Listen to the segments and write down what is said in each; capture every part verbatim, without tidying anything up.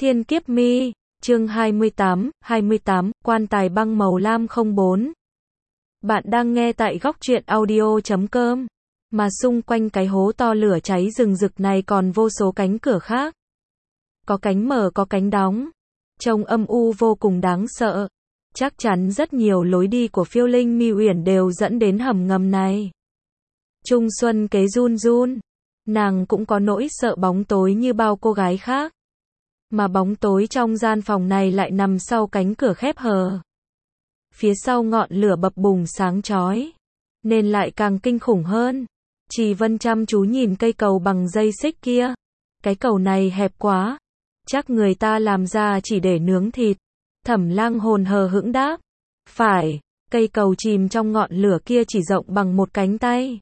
Thiên Kiếp Mi, chương hai mươi tám, hai mươi tám, quan tài băng màu lam không bốn. Bạn đang nghe tại góc truyện audio chấm com, mà xung quanh cái hố to lửa cháy rừng rực này còn vô số cánh cửa khác. Có cánh mở có cánh đóng, trông âm u vô cùng đáng sợ. Chắc chắn rất nhiều lối đi của Phiêu Linh Mi Uyển đều dẫn đến hầm ngầm này. Trung Xuân Kế run run, nàng cũng có nỗi sợ bóng tối như bao cô gái khác. Mà bóng tối trong gian phòng này lại nằm sau cánh cửa khép hờ. Phía sau ngọn lửa bập bùng sáng chói, nên lại càng kinh khủng hơn. Trì Vân chăm chú nhìn cây cầu bằng dây xích kia. Cái cầu này hẹp quá, chắc người ta làm ra chỉ để nướng thịt. Thẩm Lang hồn hờ hững đáp. Phải, cây cầu chìm trong ngọn lửa kia chỉ rộng bằng một cánh tay.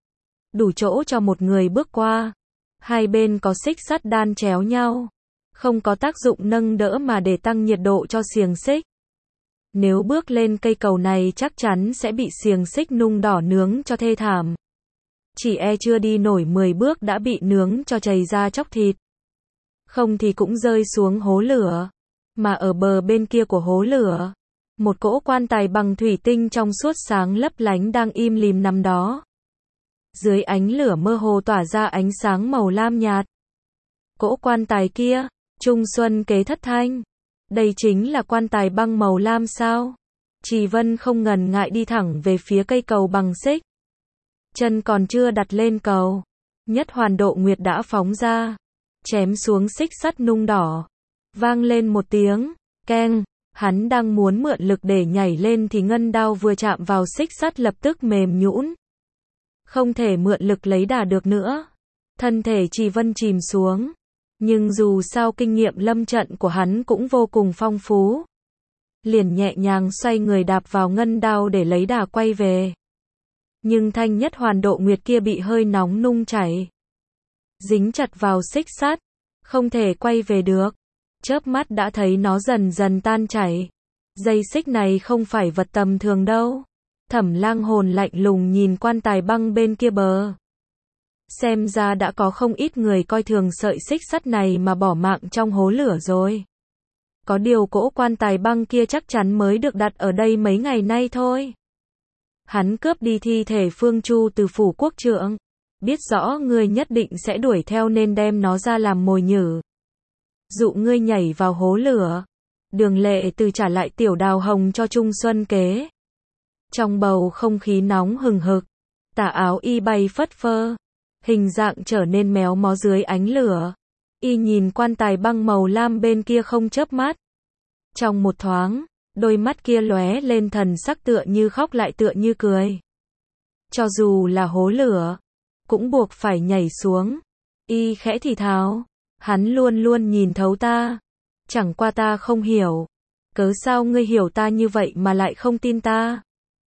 Đủ chỗ cho một người bước qua. Hai bên có xích sắt đan chéo nhau. Không có tác dụng nâng đỡ mà để tăng nhiệt độ cho xiềng xích. Nếu bước lên cây cầu này chắc chắn sẽ bị xiềng xích nung đỏ nướng cho thê thảm. Chỉ e chưa đi nổi mười bước đã bị nướng cho chảy ra chóc thịt. Không thì cũng rơi xuống hố lửa. Mà ở bờ bên kia của hố lửa, một cỗ quan tài bằng thủy tinh trong suốt sáng lấp lánh đang im lìm nằm đó. Dưới ánh lửa mơ hồ tỏa ra ánh sáng màu lam nhạt. Cỗ quan tài kia, Trung Xuân Kế thất thanh. Đây chính là quan tài băng màu lam sao? Trì Vân không ngần ngại đi thẳng về phía cây cầu bằng xích. Chân còn chưa đặt lên cầu, Nhất Hoàn Độ Nguyệt đã phóng ra, chém xuống xích sắt nung đỏ. Vang lên một tiếng, keng, hắn đang muốn mượn lực để nhảy lên thì ngân đao vừa chạm vào xích sắt lập tức mềm nhũn. Không thể mượn lực lấy đà được nữa. Thân thể Trì Vân chìm xuống. Nhưng dù sao kinh nghiệm lâm trận của hắn cũng vô cùng phong phú. Liền nhẹ nhàng xoay người đạp vào ngân đao để lấy đà quay về. Nhưng thanh Nhất Hoàn Độ Nguyệt kia bị hơi nóng nung chảy. Dính chặt vào xích sắt, không thể quay về được. Chớp mắt đã thấy nó dần dần tan chảy. Dây xích này không phải vật tầm thường đâu. Thẩm Lang hồn lạnh lùng nhìn quan tài băng bên kia bờ. Xem ra đã có không ít người coi thường sợi xích sắt này mà bỏ mạng trong hố lửa rồi. Có điều cỗ quan tài băng kia chắc chắn mới được đặt ở đây mấy ngày nay thôi. Hắn cướp đi thi thể Phương Chu từ phủ quốc trượng. Biết rõ ngươi nhất định sẽ đuổi theo nên đem nó ra làm mồi nhử. Dụ ngươi nhảy vào hố lửa. Đường Lệ Từ trả lại tiểu đào hồng cho Trung Xuân Kế. Trong bầu không khí nóng hừng hực, tà áo y bay phất phơ. Hình dạng trở nên méo mó dưới ánh lửa. Y nhìn quan tài băng màu lam bên kia không chớp mắt. Trong một thoáng, đôi mắt kia lóe lên thần sắc tựa như khóc lại tựa như cười. Cho dù là hố lửa, cũng buộc phải nhảy xuống. Y khẽ thì thào, hắn luôn luôn nhìn thấu ta. Chẳng qua ta không hiểu. Cớ sao ngươi hiểu ta như vậy mà lại không tin ta?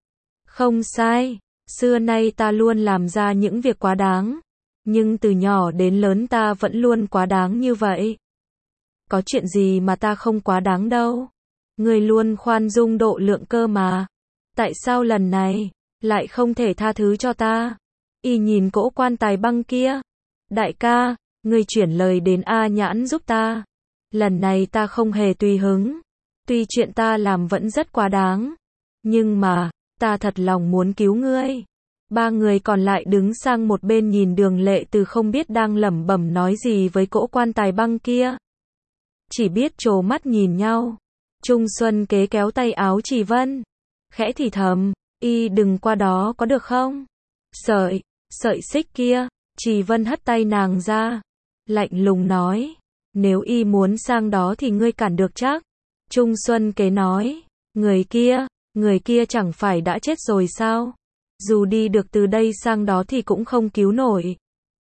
Không sai, xưa nay ta luôn làm ra những việc quá đáng. Nhưng từ nhỏ đến lớn ta vẫn luôn quá đáng như vậy. Có chuyện gì mà ta không quá đáng đâu. Ngươi luôn khoan dung độ lượng cơ mà. Tại sao lần này lại không thể tha thứ cho ta? Y nhìn cỗ quan tài băng kia. Đại ca, ngươi chuyển lời đến A Nhãn giúp ta. Lần này ta không hề tùy hứng. Tuy chuyện ta làm vẫn rất quá đáng. Nhưng mà, ta thật lòng muốn cứu ngươi. Ba người còn lại đứng sang một bên nhìn Đường Lệ Từ không biết đang lẩm bẩm nói gì với cỗ quan tài băng kia. Chỉ biết trố mắt nhìn nhau. Trung Xuân Kế kéo tay áo Trì Vân. Khẽ thì thầm, y đừng qua đó có được không? Sợi, sợi xích kia. Trì Vân hất tay nàng ra. Lạnh lùng nói, nếu y muốn sang đó thì ngươi cản được chắc. Trung Xuân Kế nói, người kia, người kia chẳng phải đã chết rồi sao? Dù đi được từ đây sang đó thì cũng không cứu nổi.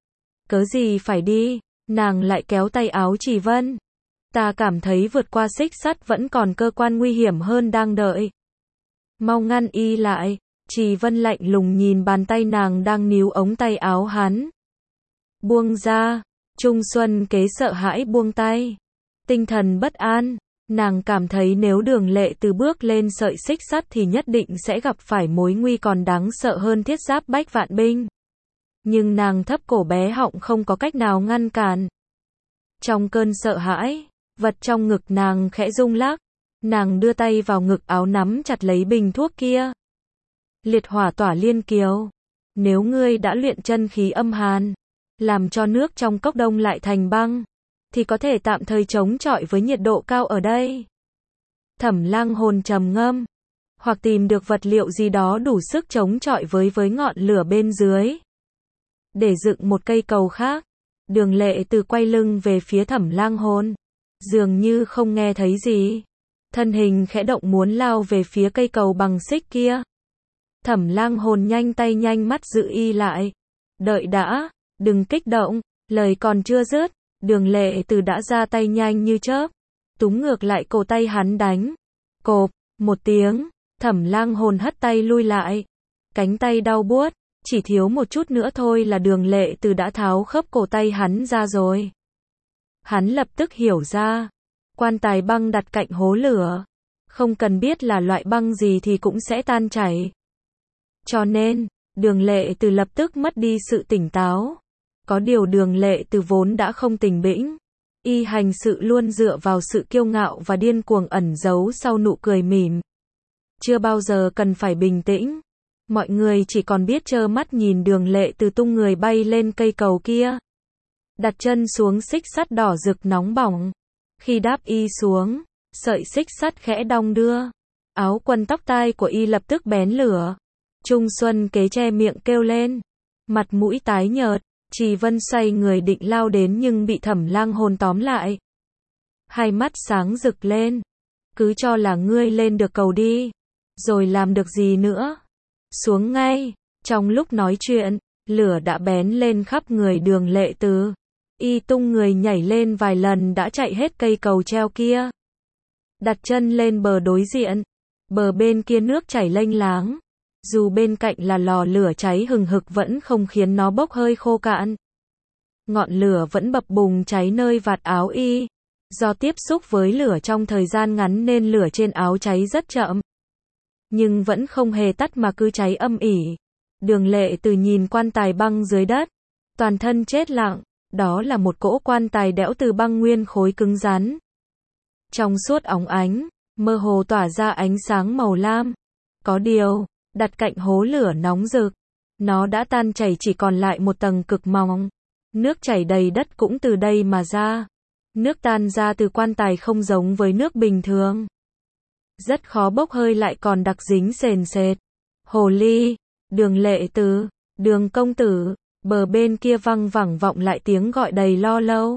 Cớ gì phải đi? Nàng lại kéo tay áo Trì Vân. Ta cảm thấy vượt qua xích sắt vẫn còn cơ quan nguy hiểm hơn đang đợi. Mau ngăn y lại. Trì Vân lạnh lùng nhìn bàn tay nàng đang níu ống tay áo hắn. Buông ra. Trung Xuân Kế sợ hãi buông tay. Tinh thần bất an. Nàng cảm thấy nếu Đường Lệ Từ bước lên sợi xích sắt thì nhất định sẽ gặp phải mối nguy còn đáng sợ hơn thiết giáp bách vạn binh. Nhưng nàng thấp cổ bé họng không có cách nào ngăn cản. Trong cơn sợ hãi, Vật trong ngực nàng khẽ rung lắc. Nàng đưa tay vào ngực áo nắm chặt lấy bình thuốc kia. Liệt hỏa tỏa liên kiều. Nếu ngươi đã luyện chân khí âm hàn, làm cho nước trong cốc đông lại thành băng, thì có thể tạm thời chống chọi với nhiệt độ cao ở đây. Thẩm Lang Hồn trầm ngâm, hoặc tìm được vật liệu gì đó đủ sức chống chọi với với ngọn lửa bên dưới, để dựng một cây cầu khác. Đường Lệ Từ quay lưng về phía Thẩm Lang Hồn, dường như không nghe thấy gì, thân hình khẽ động muốn lao về phía cây cầu bằng xích kia. Thẩm Lang Hồn nhanh tay nhanh mắt giữ y lại. Đợi đã, đừng kích động. Lời còn chưa dứt, Đường Lệ Từ đã ra tay nhanh như chớp, túm ngược lại cổ tay hắn đánh. Cộp, một tiếng, Thẩm Lang Hồn hất tay lui lại. Cánh tay đau buốt, chỉ thiếu một chút nữa thôi là Đường Lệ Từ đã tháo khớp cổ tay hắn ra rồi. Hắn lập tức hiểu ra, quan tài băng đặt cạnh hố lửa, không cần biết là loại băng gì thì cũng sẽ tan chảy. Cho nên, Đường Lệ Từ lập tức mất đi sự tỉnh táo. Có điều Đường Lệ Từ vốn đã không tỉnh bĩnh. Y hành sự luôn dựa vào sự kiêu ngạo và điên cuồng ẩn giấu sau nụ cười mỉm. Chưa bao giờ cần phải bình tĩnh. Mọi người chỉ còn biết trơ mắt nhìn Đường Lệ Từ tung người bay lên cây cầu kia. Đặt chân xuống xích sắt đỏ rực nóng bỏng. Khi đáp y xuống, sợi xích sắt khẽ đong đưa. Áo quần tóc tai của y lập tức bén lửa. Trung Xuân Kế che miệng kêu lên. Mặt mũi tái nhợt, Trì Vân xoay người định lao đến nhưng bị Thẩm Lang Hồn tóm lại. Hai mắt sáng rực lên. Cứ cho là ngươi lên được cầu đi. Rồi làm được gì nữa? Xuống ngay. Trong lúc nói chuyện, lửa đã bén lên khắp người Đường Lệ Từ. Y tung người nhảy lên vài lần đã chạy hết cây cầu treo kia. Đặt chân lên bờ đối diện. Bờ bên kia nước chảy lênh láng. Dù bên cạnh là lò lửa cháy hừng hực vẫn không khiến nó bốc hơi khô cạn. Ngọn lửa vẫn bập bùng cháy nơi vạt áo y. Do tiếp xúc với lửa trong thời gian ngắn nên lửa trên áo cháy rất chậm. Nhưng vẫn không hề tắt mà cứ cháy âm ỉ. Đường Lệ Từ nhìn quan tài băng dưới đất. Toàn thân chết lặng. Đó là một cỗ quan tài đẽo từ băng nguyên khối cứng rắn. Trong suốt óng ánh, mơ hồ tỏa ra ánh sáng màu lam. Có điều, đặt cạnh hố lửa nóng rực, nó đã tan chảy chỉ còn lại một tầng cực mỏng. Nước chảy đầy đất cũng từ đây mà ra. Nước tan ra từ quan tài không giống với nước bình thường. Rất khó bốc hơi lại còn đặc dính sền sệt. Hồ ly, Đường Lệ Từ, Đường công tử. Bờ bên kia văng vẳng vọng lại tiếng gọi đầy lo lâu.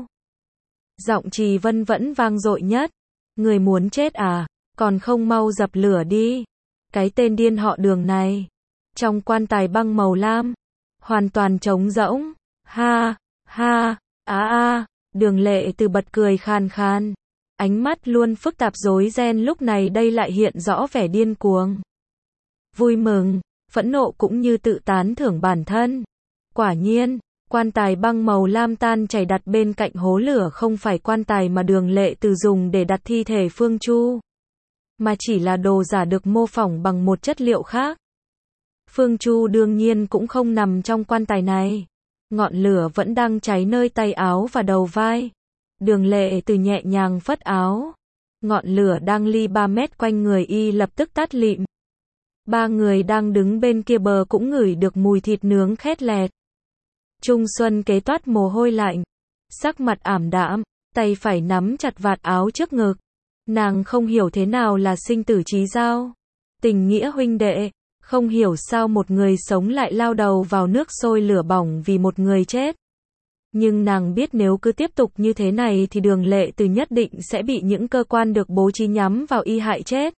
Giọng Trì Vân vẫn vang dội nhất. Người muốn chết à, còn không mau dập lửa đi. Cái tên điên họ Đường này. Trong quan tài băng màu lam, hoàn toàn trống rỗng. Ha, ha, á a, Đường Lệ Từ bật cười khan khan. Ánh mắt luôn phức tạp rối ren lúc này đây lại hiện rõ vẻ điên cuồng. Vui mừng, phẫn nộ cũng như tự tán thưởng bản thân. Quả nhiên, quan tài băng màu lam tan chảy đặt bên cạnh hố lửa không phải quan tài mà Đường Lệ Từ dùng để đặt thi thể Phương Chu, mà chỉ là đồ giả được mô phỏng bằng một chất liệu khác. Phương Chu đương nhiên cũng không nằm trong quan tài này. Ngọn lửa vẫn đang cháy nơi tay áo và đầu vai. Đường Lệ Từ nhẹ nhàng phất áo. Ngọn lửa đang ly ba mét quanh người y lập tức tắt lịm. Ba người đang đứng bên kia bờ cũng ngửi được mùi thịt nướng khét lẹt. Trung Xuân Kế toát mồ hôi lạnh, sắc mặt ảm đạm, tay phải nắm chặt vạt áo trước ngực. Nàng không hiểu thế nào là sinh tử chí giao, tình nghĩa huynh đệ, không hiểu sao một người sống lại lao đầu vào nước sôi lửa bỏng vì một người chết. Nhưng nàng biết nếu cứ tiếp tục như thế này thì Đường Lệ Từ nhất định sẽ bị những cơ quan được bố trí nhắm vào y hại chết.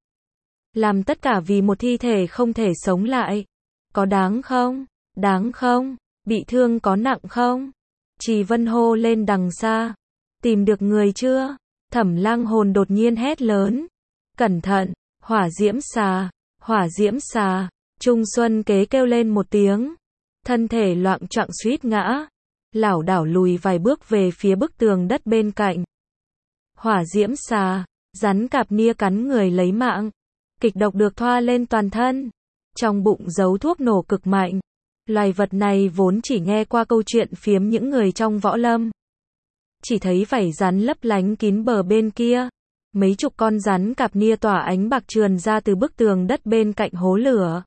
Làm tất cả vì một thi thể không thể sống lại. Có đáng không? Đáng không? Bị thương có nặng không? Trì Vân hô lên đằng xa. Tìm được người chưa? Thẩm Lang Hồn đột nhiên hét lớn. Cẩn thận, hỏa diễm xà, hỏa diễm xà. Trung Xuân Kế kêu lên một tiếng. Thân thể loạng choạng suýt ngã. Lảo đảo lùi vài bước về phía bức tường đất bên cạnh. Hỏa diễm xà, rắn cạp nia cắn người lấy mạng. Kịch độc được thoa lên toàn thân. Trong bụng giấu thuốc nổ cực mạnh. Loài vật này vốn chỉ nghe qua câu chuyện phiếm những người trong võ lâm. chỉ thấy vảy rắn lấp lánh kín bờ bên kia. Mấy chục con rắn cạp nia tỏa ánh bạc trườn ra từ bức tường đất bên cạnh hố lửa.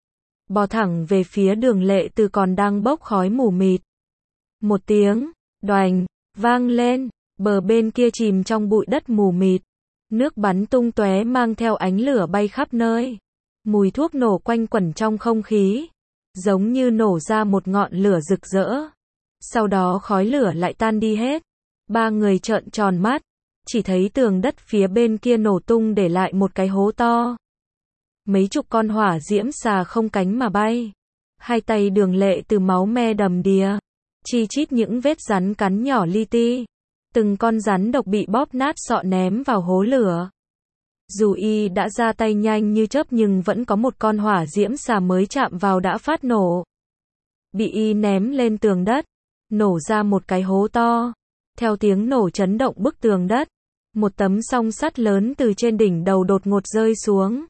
Bò thẳng về phía Đường Lệ Từ còn đang bốc khói mù mịt. Một tiếng, đoành, vang lên, bờ bên kia chìm trong bụi đất mù mịt. Nước bắn tung tóe mang theo ánh lửa bay khắp nơi. Mùi thuốc nổ quanh quẩn trong không khí, giống như nổ ra một ngọn lửa rực rỡ. Sau đó khói lửa lại tan đi hết. Ba người trợn tròn mắt, chỉ thấy tường đất phía bên kia nổ tung để lại một cái hố to. Mấy chục con hỏa diễm xà không cánh mà bay. Hai tay Đường Lệ Từ máu me đầm đìa, chi chít những vết rắn cắn nhỏ li ti. Từng con rắn độc bị bóp nát sọ ném vào hố lửa. Dù y đã ra tay nhanh như chớp nhưng vẫn có một con hỏa diễm xà mới chạm vào đã phát nổ. Bị y ném lên tường đất, nổ ra một cái hố to. Theo tiếng nổ chấn động bức tường đất, một tấm song sắt lớn từ trên đỉnh đầu đột ngột rơi xuống.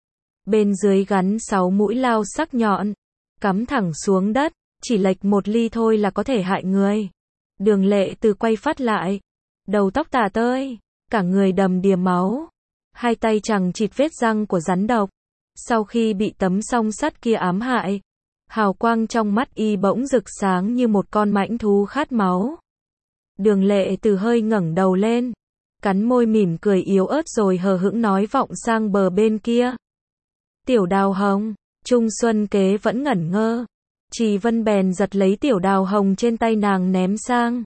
Bên dưới gắn sáu mũi lao sắc nhọn, cắm thẳng xuống đất, chỉ lệch một ly thôi là có thể hại người. Đường Lệ Từ quay phát lại, đầu tóc tả tơi, cả người đầm đìa máu, hai tay chằng chịt vết răng của rắn độc. Sau khi bị tấm song sắt kia ám hại, hào quang trong mắt y bỗng rực sáng như một con mãnh thú khát máu. Đường Lệ Từ hơi ngẩng đầu lên, cắn môi mỉm cười yếu ớt rồi hờ hững nói vọng sang bờ bên kia. Tiểu Đào Hồng, Trung Xuân Kế vẫn ngẩn ngơ. Trì Vân bèn giật lấy Tiểu Đào Hồng trên tay nàng ném sang.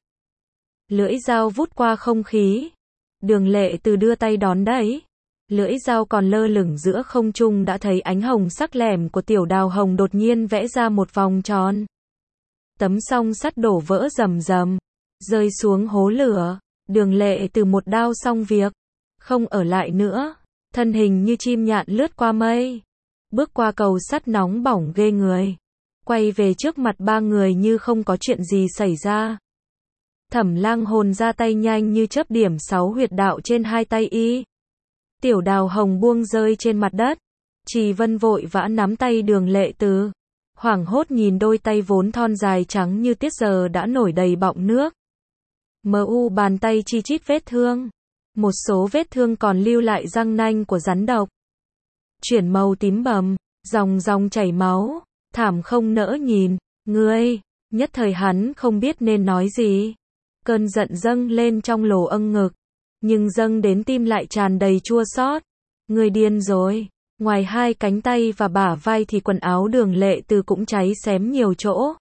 Lưỡi dao vút qua không khí. Đường Lệ Từ đưa tay đón đẩy. Lưỡi dao còn lơ lửng giữa không trung đã thấy ánh hồng sắc lẻm của Tiểu Đào Hồng đột nhiên vẽ ra một vòng tròn. Tấm song sắt đổ vỡ rầm rầm, rơi xuống hố lửa. Đường Lệ Từ một đao xong việc, không ở lại nữa, thân hình như chim nhạn lướt qua mây, bước qua cầu sắt nóng bỏng ghê người, quay về trước mặt ba người như không có chuyện gì xảy ra. Thẩm Lang Hồn ra tay nhanh như chớp điểm sáu huyệt đạo trên hai tay y. Tiểu Đào Hồng buông rơi trên mặt đất. Trì Vân vội vã nắm tay Đường Lệ Từ, hoảng hốt nhìn đôi tay vốn thon dài trắng như tiết giờ đã nổi đầy bọng nước. Mờ u bàn tay chi chít vết thương, một số vết thương còn lưu lại răng nanh của rắn độc. Chuyển màu tím bầm, dòng dòng chảy máu, thảm không nỡ nhìn. Ngươi, nhất thời hắn không biết nên nói gì. Cơn giận dâng lên trong lồ âng ngực, nhưng dâng đến tim lại tràn đầy chua xót. Ngươi điên rồi. Ngoài hai cánh tay và bả vai thì quần áo Đường Lệ Từ cũng cháy xém nhiều chỗ.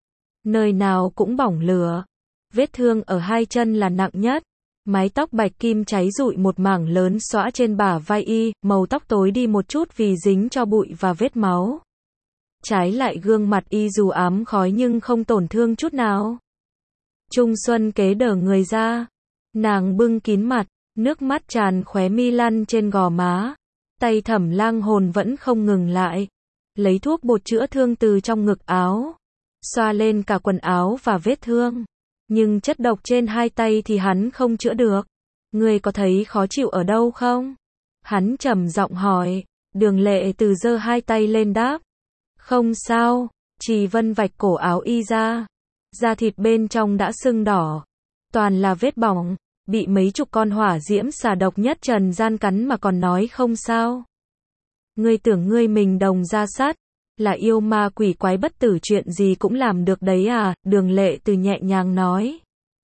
Nơi nào cũng bỏng lửa. Vết thương ở hai chân là nặng nhất. Mái tóc bạch kim cháy rụi một mảng lớn xõa trên bả vai y, màu tóc tối đi một chút vì dính cho bụi và vết máu. Trái lại gương mặt y dù ám khói nhưng không tổn thương chút nào. Trung Xuân Kế đờ người ra. Nàng bưng kín mặt, nước mắt tràn khóe mi lăn trên gò má. Tay Thẩm Lang Hồn vẫn không ngừng lại. Lấy thuốc bột chữa thương từ trong ngực áo, xoa lên cả quần áo và vết thương. Nhưng chất độc trên hai tay thì hắn không chữa được. Ngươi có thấy khó chịu ở đâu không? Hắn trầm giọng hỏi. Đường Lệ Từ giơ hai tay lên đáp. Không sao. Trì Vân vạch cổ áo y ra. Da thịt bên trong đã sưng đỏ. Toàn là vết bỏng. Bị mấy chục con hỏa diễm xà độc nhất trần gian cắn mà còn nói không sao. Ngươi tưởng ngươi mình đồng ra sát, là yêu ma quỷ quái bất tử chuyện gì cũng làm được đấy à? Đường Lệ Từ nhẹ nhàng nói.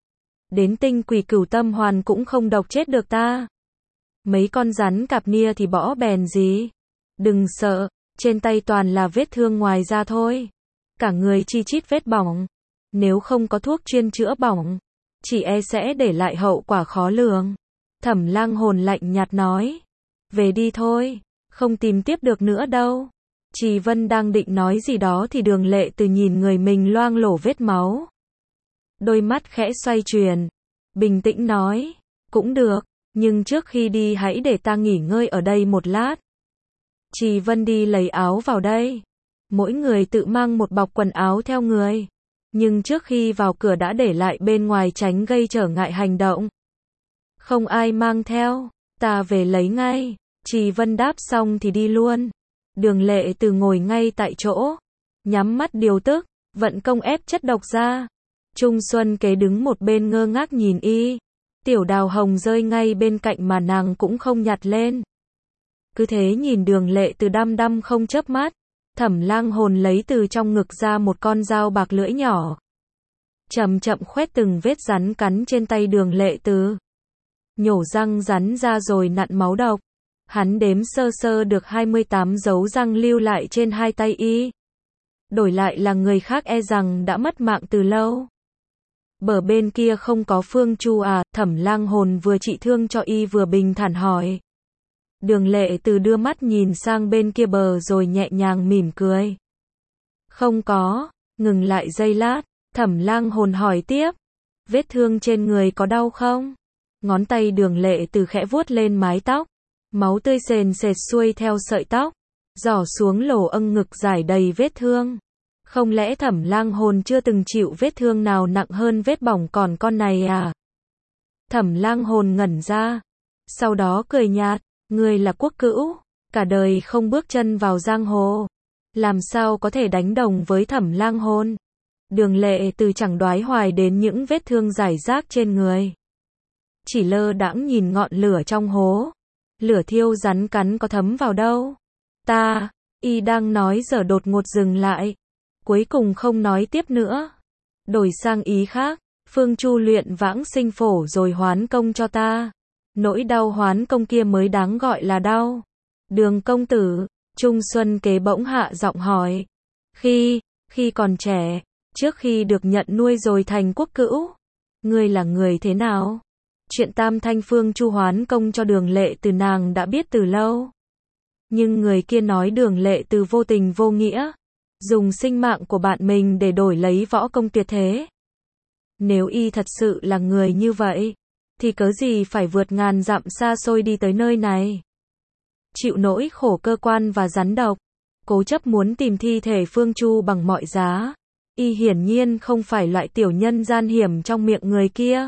Đến tinh quỷ cửu tâm hoàn cũng không độc chết được ta. Mấy con rắn cạp nia thì bỏ bèn gì. Đừng sợ, trên tay toàn là vết thương ngoài da thôi. Cả người chi chít vết bỏng. Nếu không có thuốc chuyên chữa bỏng, chỉ e sẽ để lại hậu quả khó lường. Thẩm Lang Hồn lạnh nhạt nói. Về đi thôi, không tìm tiếp được nữa đâu. Trì Vân đang định nói gì đó thì Đường Lệ Từ nhìn người mình loang lổ vết máu. Đôi mắt khẽ xoay chuyển, bình tĩnh nói. Cũng được, nhưng trước khi đi hãy để ta nghỉ ngơi ở đây một lát. Trì Vân đi lấy áo vào đây. Mỗi người tự mang một bọc quần áo theo người. Nhưng trước khi vào cửa đã để lại bên ngoài tránh gây trở ngại hành động. Không ai mang theo, ta về lấy ngay. Trì Vân đáp xong thì đi luôn. Đường Lệ Từ ngồi ngay tại chỗ, nhắm mắt điều tức, vận công ép chất độc ra. Trung Xuân Kế đứng một bên ngơ ngác nhìn y. Tiểu Đào Hồng rơi ngay bên cạnh mà nàng cũng không nhặt lên. Cứ thế nhìn Đường Lệ Từ đăm đăm không chớp mắt. Thẩm Lang Hồn lấy từ trong ngực ra một con dao bạc lưỡi nhỏ. Chậm chậm khoét từng vết rắn cắn trên tay Đường Lệ Từ. Nhổ răng rắn ra rồi nặn máu độc. Hắn đếm sơ sơ được hai mươi tám dấu răng lưu lại trên hai tay y. Đổi lại là người khác e rằng đã mất mạng từ lâu. Bờ bên kia không có Phương Chu à? Thẩm Lang Hồn vừa trị thương cho y vừa bình thản hỏi. Đường Lệ Từ đưa mắt nhìn sang bên kia bờ rồi nhẹ nhàng mỉm cười. Không có. Ngừng lại giây lát, Thẩm Lang Hồn hỏi tiếp. Vết thương trên người có đau không? Ngón tay Đường Lệ Từ khẽ vuốt lên mái tóc. Máu tươi sền sệt xuôi theo sợi tóc. Giỏ xuống lỗ âng ngực trải đầy vết thương. Không lẽ Thẩm Lang Hồn chưa từng chịu vết thương nào nặng hơn vết bỏng còn con này à? Thẩm Lang Hồn ngẩn ra. Sau đó cười nhạt. Ngươi là quốc cữu. Cả đời không bước chân vào giang hồ. Làm sao có thể đánh đồng với Thẩm Lang Hồn? Đường Lệ Từ chẳng đoái hoài đến những vết thương rải rác trên người. Chỉ lơ đãng nhìn ngọn lửa trong hố. Lửa thiêu rắn cắn có thấm vào đâu. Ta, y đang nói giờ đột ngột dừng lại. Cuối cùng không nói tiếp nữa. Đổi sang ý khác. Phương Chu luyện vãng sinh phổ rồi hoán công cho ta. Nỗi đau hoán công kia mới đáng gọi là đau. Đường công tử, Trung Xuân Kế bỗng hạ giọng hỏi. Khi, khi còn trẻ, trước khi được nhận nuôi rồi thành quốc cữu, ngươi là người thế nào? Chuyện Tam Thanh Phương Chu hoán công cho Đường Lệ Từ nàng đã biết từ lâu. Nhưng người kia nói Đường Lệ Từ vô tình vô nghĩa, dùng sinh mạng của bạn mình để đổi lấy võ công tuyệt thế. Nếu y thật sự là người như vậy, thì cớ gì phải vượt ngàn dặm xa xôi đi tới nơi này? Chịu nỗi khổ cơ quan và rắn độc, cố chấp muốn tìm thi thể Phương Chu bằng mọi giá. Y hiển nhiên không phải loại tiểu nhân gian hiểm trong miệng người kia.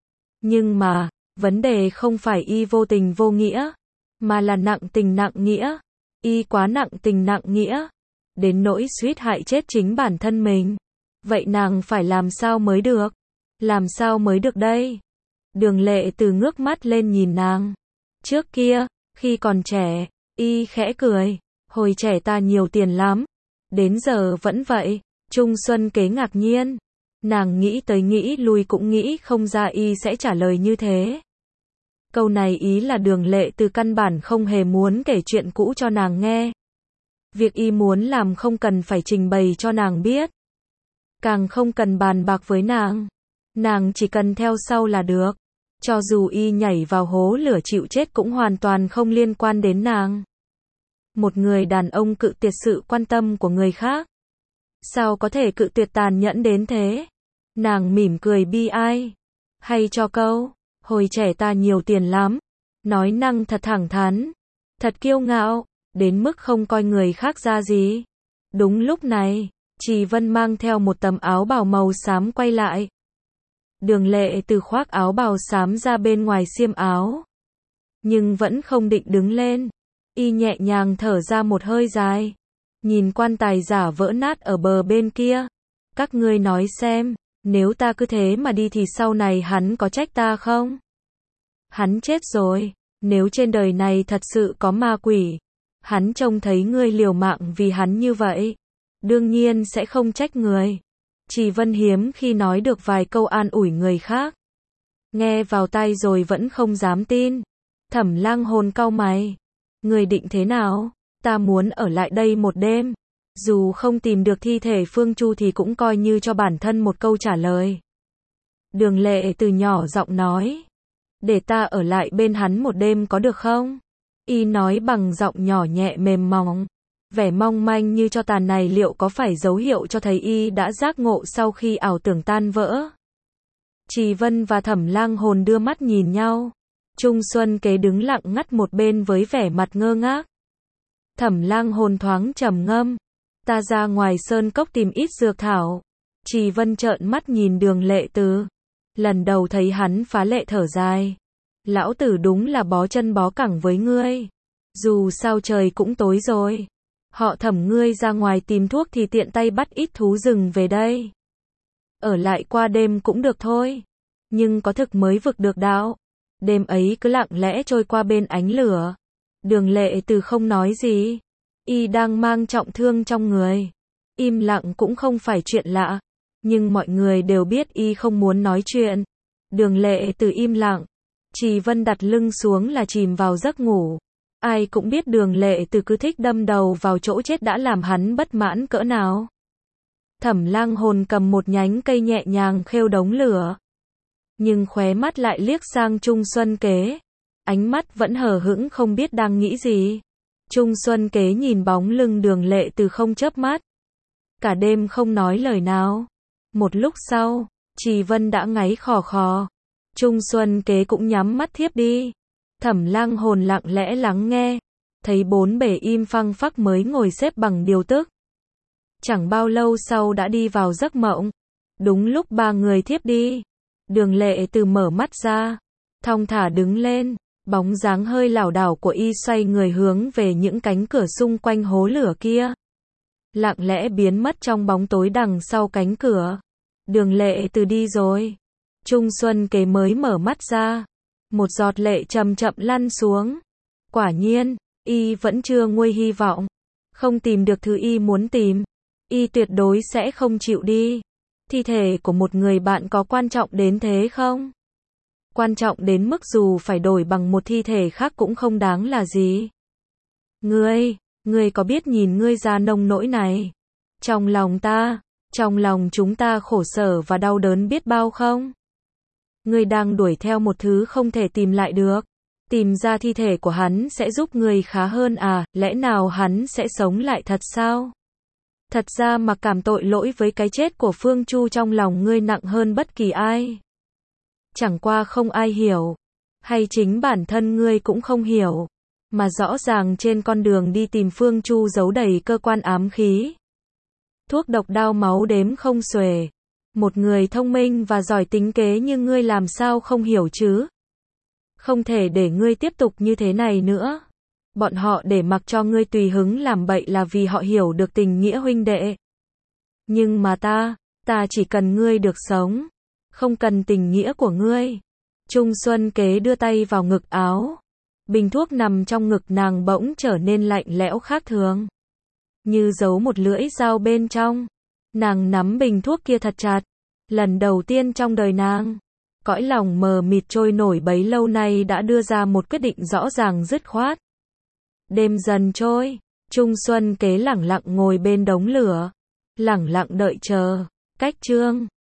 Nhưng mà, vấn đề không phải y vô tình vô nghĩa, mà là nặng tình nặng nghĩa. Y quá nặng tình nặng nghĩa, đến nỗi suýt hại chết chính bản thân mình. Vậy nàng phải làm sao mới được? Làm sao mới được đây? Đường Lệ Từ ngước mắt lên nhìn nàng. Trước kia, khi còn trẻ, y khẽ cười. Hồi trẻ ta nhiều tiền lắm. Đến giờ vẫn vậy. Trung Xuân Kế ngạc nhiên. Nàng nghĩ tới nghĩ lui cũng nghĩ không ra y sẽ trả lời như thế. Câu này ý là Đường Lệ Từ căn bản không hề muốn kể chuyện cũ cho nàng nghe. Việc y muốn làm không cần phải trình bày cho nàng biết. Càng không cần bàn bạc với nàng. Nàng chỉ cần theo sau là được. Cho dù y nhảy vào hố lửa chịu chết cũng hoàn toàn không liên quan đến nàng. Một người đàn ông cự tuyệt sự quan tâm của người khác. Sao có thể cự tuyệt tàn nhẫn đến thế? Nàng mỉm cười bi ai. Hay cho câu, hồi trẻ ta nhiều tiền lắm. Nói năng thật thẳng thắn. Thật kiêu ngạo, đến mức không coi người khác ra gì. Đúng lúc này, Trì Vân mang theo một tấm áo bào màu xám quay lại. Đường Lệ Từ khoác áo bào xám ra bên ngoài xiêm áo. Nhưng vẫn không định đứng lên. Y nhẹ nhàng thở ra một hơi dài. Nhìn quan tài giả vỡ nát ở bờ bên kia. Các ngươi nói xem, nếu ta cứ thế mà đi thì sau này hắn có trách ta không? Hắn chết rồi. Nếu trên đời này thật sự có ma quỷ, hắn trông thấy ngươi liều mạng vì hắn như vậy, đương nhiên sẽ không trách người. Trì Vân hiếm khi nói được vài câu an ủi người khác. Nghe vào tai rồi vẫn không dám tin. Thẩm Lang Hồn cau mày. Người định thế nào? Ta muốn ở lại đây một đêm. Dù không tìm được thi thể Phương Chu thì cũng coi như cho bản thân một câu trả lời. Đường Lệ Từ nhỏ giọng nói. Để ta ở lại bên hắn một đêm có được không? Y nói bằng giọng nhỏ nhẹ mềm mỏng. Vẻ mong manh như cho tàn này liệu có phải dấu hiệu cho thấy y đã giác ngộ sau khi ảo tưởng tan vỡ? Trì Vân và Thẩm Lang Hồn đưa mắt nhìn nhau. Trung Xuân Kế đứng lặng ngắt một bên với vẻ mặt ngơ ngác. Thẩm Lang Hồn thoáng trầm ngâm. Ta ra ngoài sơn cốc tìm ít dược thảo. Trì Vân trợn mắt nhìn Đường Lệ Từ. Lần đầu thấy hắn phá lệ thở dài. Lão tử đúng là bó chân bó cẳng với ngươi. Dù sao trời cũng tối rồi. Họ Thẩm ngươi ra ngoài tìm thuốc thì tiện tay bắt ít thú rừng về đây. ở lại qua đêm cũng được thôi. Nhưng có thực mới vực được đạo. Đêm ấy cứ lặng lẽ trôi qua bên ánh lửa. Đường Lệ Từ không nói gì. Y đang mang trọng thương trong người. Im lặng cũng không phải chuyện lạ. Nhưng mọi người đều biết y không muốn nói chuyện. Đường Lệ Từ im lặng. Trì Vân đặt lưng xuống là chìm vào giấc ngủ. Ai cũng biết Đường Lệ Từ cứ thích đâm đầu vào chỗ chết đã làm hắn bất mãn cỡ nào. Thẩm Lang Hồn cầm một nhánh cây nhẹ nhàng khêu đống lửa. Nhưng khóe mắt lại liếc sang Trung Xuân Kế. Ánh mắt vẫn hờ hững không biết đang nghĩ gì. Trung Xuân Kế nhìn bóng lưng Đường Lệ Từ không chớp mắt. Cả đêm không nói lời nào. Một lúc sau, Trì Vân đã ngáy khò khò. Trung Xuân Kế cũng nhắm mắt thiếp đi. Thẩm Lang Hồn lặng lẽ lắng nghe. Thấy bốn bề im phăng phắc mới ngồi xếp bằng điều tức. Chẳng bao lâu sau đã đi vào giấc mộng. Đúng lúc ba người thiếp đi. Đường Lệ Từ mở mắt ra. Thong thả đứng lên. Bóng dáng hơi lảo đảo của y xoay người hướng về những cánh cửa xung quanh hố lửa kia. Lặng lẽ biến mất trong bóng tối đằng sau cánh cửa. Đường Lệ Từ đi rồi. Trung Xuân Kế mới mở mắt ra. Một giọt lệ chậm chậm lăn xuống. Quả nhiên, y vẫn chưa nguôi hy vọng. Không tìm được thứ y muốn tìm. Y tuyệt đối sẽ không chịu đi. Thi thể của một người bạn có quan trọng đến thế không? Quan trọng đến mức dù phải đổi bằng một thi thể khác cũng không đáng là gì. Ngươi, ngươi có biết nhìn ngươi ra nông nỗi này? Trong lòng ta, trong lòng chúng ta khổ sở và đau đớn biết bao không? Ngươi đang đuổi theo một thứ không thể tìm lại được. Tìm ra thi thể của hắn sẽ giúp ngươi khá hơn à, lẽ nào hắn sẽ sống lại thật sao? Thật ra mặc cảm tội lỗi với cái chết của Phương Chu trong lòng ngươi nặng hơn bất kỳ ai. Chẳng qua không ai hiểu. Hay chính bản thân ngươi cũng không hiểu. Mà rõ ràng trên con đường đi tìm Phương Chu giấu đầy cơ quan ám khí. Thuốc độc đao máu đếm không xuể. Một người thông minh và giỏi tính kế như ngươi làm sao không hiểu chứ? Không thể để ngươi tiếp tục như thế này nữa. Bọn họ để mặc cho ngươi tùy hứng làm bậy là vì họ hiểu được tình nghĩa huynh đệ. Nhưng mà ta, ta chỉ cần ngươi được sống. Không cần tình nghĩa của ngươi. Trung Xuân Kế đưa tay vào ngực áo. Bình thuốc nằm trong ngực nàng bỗng trở nên lạnh lẽo khác thường. Như giấu một lưỡi dao bên trong. Nàng nắm bình thuốc kia thật chặt. Lần đầu tiên trong đời nàng. Cõi lòng mờ mịt trôi nổi bấy lâu nay đã đưa ra một quyết định rõ ràng dứt khoát. Đêm dần trôi. Trung Xuân Kế lẳng lặng ngồi bên đống lửa. Lẳng lặng đợi chờ. Cách chương